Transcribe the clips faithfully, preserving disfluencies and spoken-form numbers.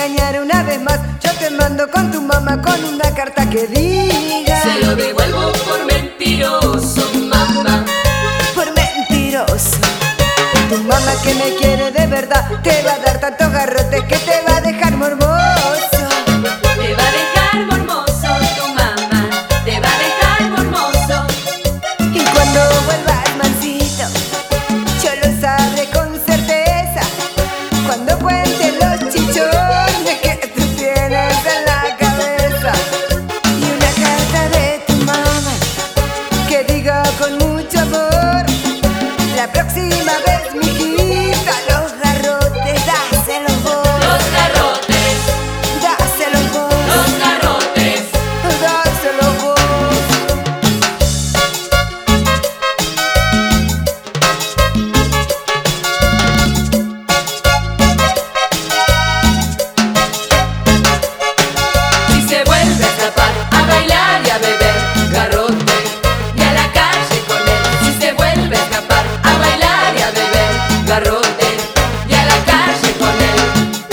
engañar una vez más, yo te mando con tu mamá con una carta que diga: se lo devuelvo por mentiroso, mamá. Por mentiroso. Tu mamá que me quiere de verdad te va a dar tantos garrotes que te va a dejar morboso. Te va a dejar mormoso tu mamá, te va a dejar mormoso. Y cuando vuelvas mansito, yo lo sabré con certeza. Cuando cuente los chichones que tú tienes en la cabeza. Y una carta de tu mamá que diga con mucho amor: la próxima vez, mijita, los garrotes, dáselos vos. Los garrotes, Dáselos vos. los garrotes. Dáselos vos. Si se vuelve a escapar a bailar y a beber, garrote, y a la calle con él. Si se vuelve a escapar a bailar y a beber, garrote, y a la calle con él.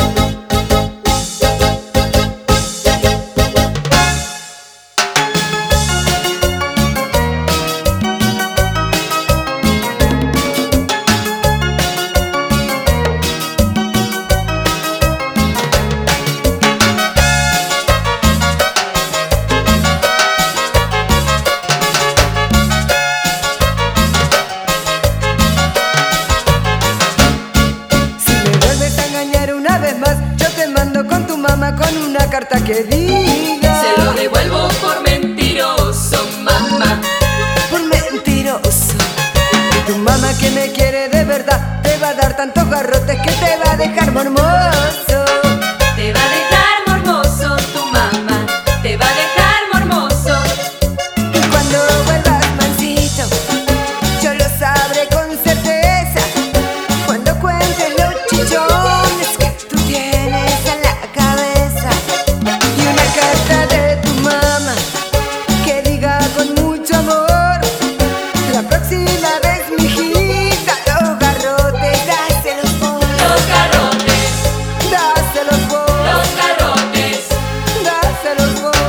Si me vuelves a engañar una vez más, yo te mando con tu mamá con una carta que diga: Se lo devuelvo por mentiroso, mamá. por mentiroso. Tu mamá que me quiere de verdad te va a dar tantos garrotes que te va a dejar mormoso. Te va a dejar mormoso tu mamá, te va a dejar mormoso. Y cuando vuelvas mansito, yo lo sabré con certeza. Cuando cuentes los chichones que tú tienes en la cabeza. Y una carta de tu mamá que diga con mucho amor: la próxima vez, mijita, los garrotes, dáselos vos. Los garrotes, Dáselos vos. los garrotes. Dáselos vos.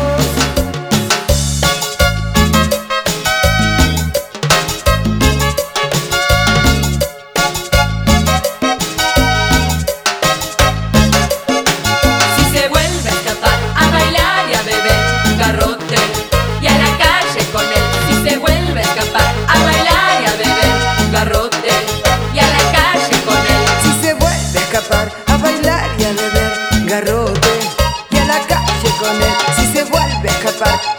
Si se vuelve a escapar a bailar y a beber, garrote, y a la calle con él. Si se vuelve a escapar a bailar y a beber, garrote, y a la calle con él. Si se vuelve a escapar a bailar y a beber, garrote, y a la calle con él. Si se vuelve a escapar